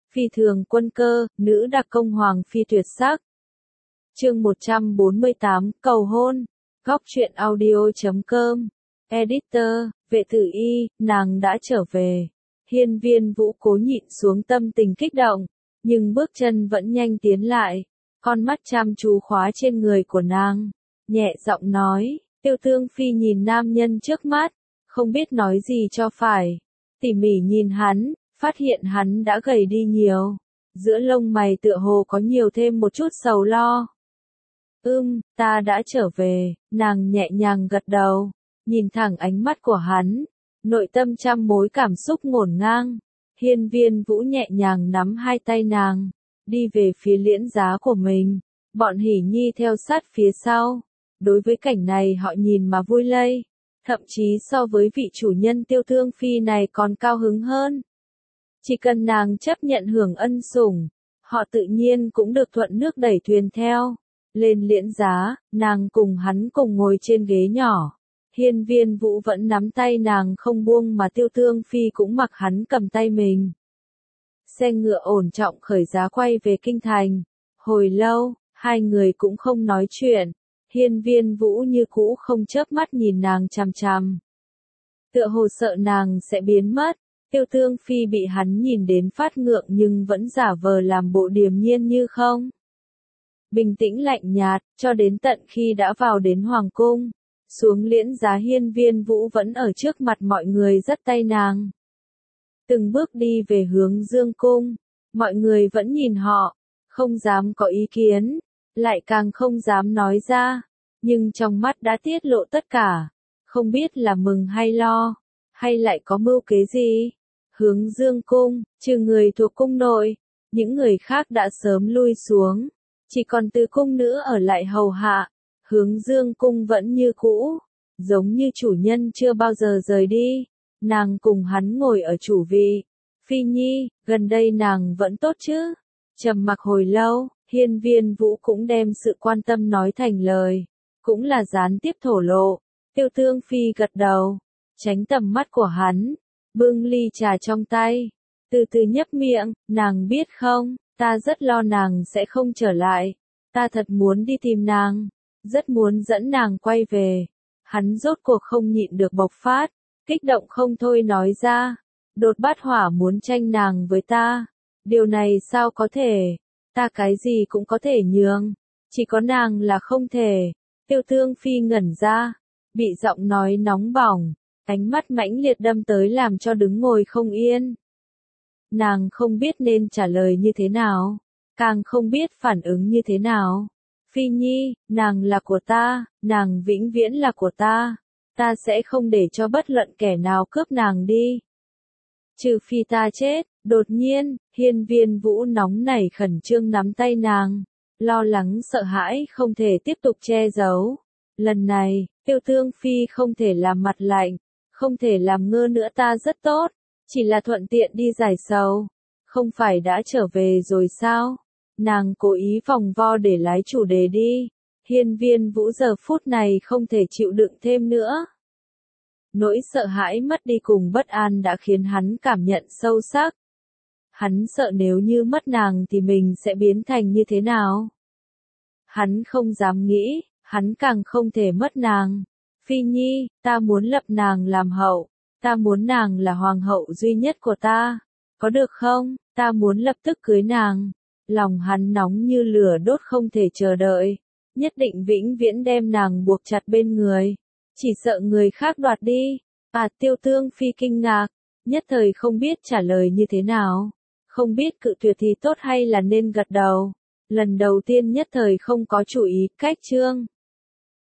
Phi thường quân cơ, nữ đặc công hoàng phi tuyệt sắc. Chương 148, cầu hôn. Góc truyện audio.com. Editor, Vệ Tử Y, nàng đã trở về. Hiên Viên Vũ cố nhịn xuống tâm tình kích động, nhưng bước chân vẫn nhanh tiến lại, con mắt chăm chú khóa trên người của nàng, nhẹ giọng nói, Tiêu Tương Phi nhìn nam nhân trước mắt, không biết nói gì cho phải, tỉ mỉ nhìn hắn, phát hiện hắn đã gầy đi nhiều, giữa lông mày tựa hồ có nhiều thêm một chút sầu lo. Ta đã trở về, nàng nhẹ nhàng gật đầu, nhìn thẳng ánh mắt của hắn, nội tâm trăm mối cảm xúc ngổn ngang. Hiên Viên Vũ nhẹ nhàng nắm hai tay nàng, đi về phía liễn giá của mình, bọn Hỉ Nhi theo sát phía sau. Đối với cảnh này họ nhìn mà vui lây, thậm chí so với vị chủ nhân Tiêu Tương Phi này còn cao hứng hơn. Chỉ cần nàng chấp nhận hưởng ân sủng, họ tự nhiên cũng được thuận nước đẩy thuyền theo. Lên liễn giá, nàng cùng hắn cùng ngồi trên ghế nhỏ. Hiên Viên Vũ vẫn nắm tay nàng không buông mà Tiêu Tương Phi cũng mặc hắn cầm tay mình. Xe ngựa ổn trọng khởi giá quay về kinh thành. Hồi lâu, hai người cũng không nói chuyện. Hiên Viên Vũ như cũ không chớp mắt nhìn nàng chằm chằm. Tựa hồ sợ nàng sẽ biến mất. Tiêu Tương Phi bị hắn nhìn đến phát ngượng nhưng vẫn giả vờ làm bộ điềm nhiên như không. Bình tĩnh lạnh nhạt, cho đến tận khi đã vào đến Hoàng cung. Xuống liễn giá Hiên Viên Vũ vẫn ở trước mặt mọi người dắt tay nàng. Từng bước đi về hướng Dương Cung, mọi người vẫn nhìn họ, không dám có ý kiến, lại càng không dám nói ra, nhưng trong mắt đã tiết lộ tất cả, không biết là mừng hay lo, hay lại có mưu kế gì. Hướng Dương Cung, trừ người thuộc cung nội, những người khác đã sớm lui xuống, chỉ còn Từ cung nữ ở lại hầu hạ. Hướng Dương Cung vẫn như cũ, giống như chủ nhân chưa bao giờ rời đi, nàng cùng hắn ngồi ở chủ vị. Phi Nhi, gần đây nàng vẫn tốt chứ? Trầm mặc hồi lâu, Hiên Viên Vũ cũng đem sự quan tâm nói thành lời, cũng là gián tiếp thổ lộ. Tiêu Tương Phi gật đầu, tránh tầm mắt của hắn, bưng ly trà trong tay, từ từ nhấp miệng, nàng biết không, ta rất lo nàng sẽ không trở lại, ta thật muốn đi tìm nàng. Rất muốn dẫn nàng quay về. Hắn rốt cuộc không nhịn được bộc phát, kích động không thôi nói ra. Đột Bát Hỏa muốn tranh nàng với ta. Điều này sao có thể? Ta cái gì cũng có thể nhường. Chỉ có nàng là không thể. Tiêu Tương Phi ngẩn ra. Bị giọng nói nóng bỏng. Ánh mắt mãnh liệt đâm tới làm cho đứng ngồi không yên. Nàng không biết nên trả lời như thế nào. Càng không biết phản ứng như thế nào. Phi Nhi, nàng là của ta, nàng vĩnh viễn là của ta. Ta sẽ không để cho bất luận kẻ nào cướp nàng đi. Trừ phi ta chết. Đột nhiên, Hiên Viên Vũ nóng nảy khẩn trương nắm tay nàng, lo lắng sợ hãi không thể tiếp tục che giấu. Lần này, Tiêu Tương Phi không thể làm mặt lạnh, không thể làm ngơ nữa, ta rất tốt, chỉ là thuận tiện đi giải sầu. Không phải đã trở về rồi sao? Nàng cố ý vòng vo để lái chủ đề đi. Hiên Viên Vũ giờ phút này không thể chịu đựng thêm nữa. Nỗi sợ hãi mất đi cùng bất an đã khiến hắn cảm nhận sâu sắc. Hắn sợ nếu như mất nàng thì mình sẽ biến thành như thế nào. Hắn không dám nghĩ, hắn càng không thể mất nàng. Phi Nhi, ta muốn lập nàng làm hậu. Ta muốn nàng là hoàng hậu duy nhất của ta. Có được không? Ta muốn lập tức cưới nàng. Lòng hắn nóng như lửa đốt không thể chờ đợi, nhất định vĩnh viễn đem nàng buộc chặt bên người, chỉ sợ người khác đoạt đi. Tiêu Tương Phi kinh ngạc, nhất thời không biết trả lời như thế nào, không biết cự tuyệt thì tốt hay là nên gật đầu. Lần đầu tiên nhất thời không có chủ ý, cách chương